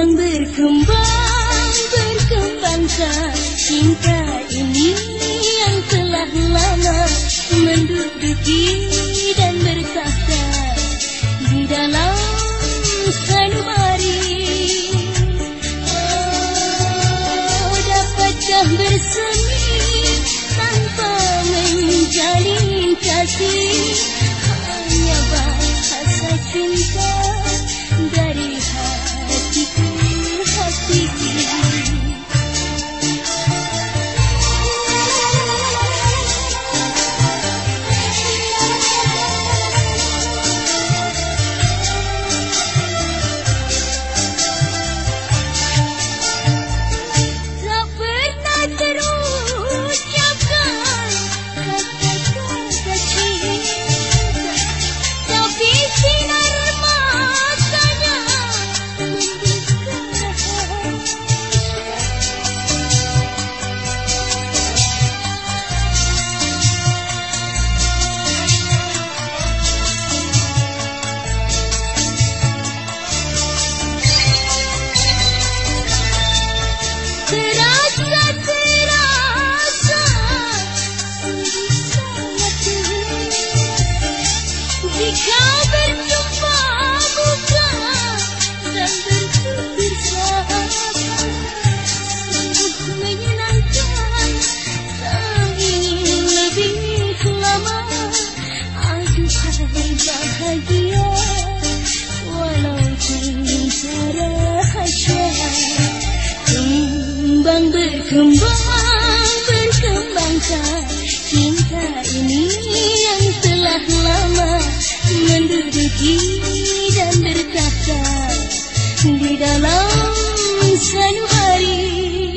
berkembangkan cinta ini yang telah lama menduduki dan bertahta di dalam sanubari. Oh, dapatkah bersemi tanpa menjalin kasih? Hanya bahasa cinta dari hati ke hati. Jika berjumpa buka dan bertutur sapa, sungguh menyenangkan, tak ingin lebih lama. Aduhai bahagia, walau cinta rahasia. Kembang berkembangkan cinta ini yang telah lama menduduki dan bertahta di dalam sanubari.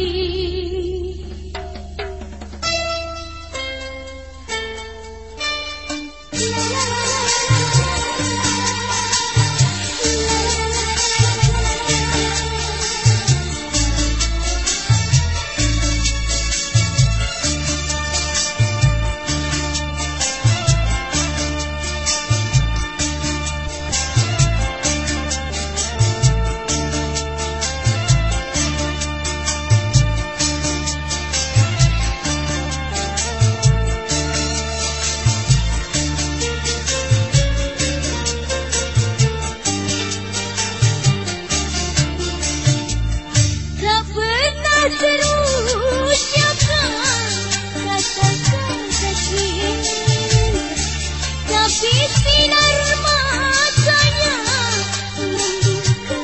Terucapkan kata-kata cinta, tapi sinar matanya membuka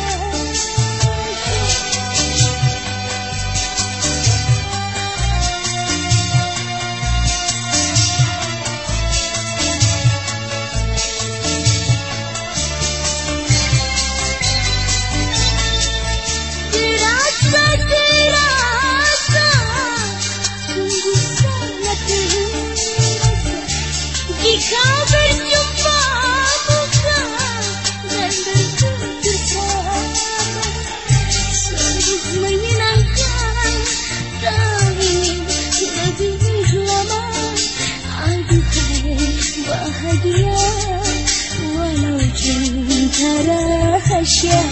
jika berjumpa buka dan bertutur sapa, sungguh menyenangkan, tak ingin lebih lama. Aduhai bahagia, walau cinta rahasia.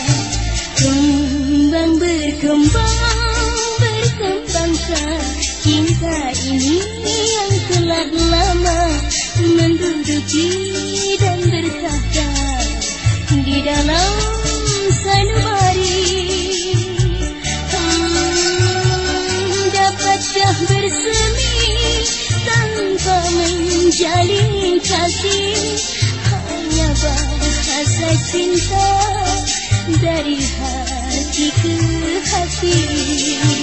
Kembang berkembangkan cinta ini yang telah lama menduduki dan bertahta di dalam sanubari. Dapatkah bersemi tanpa menjalin kasih? Hanya bahasa cinta dari hati ke hati.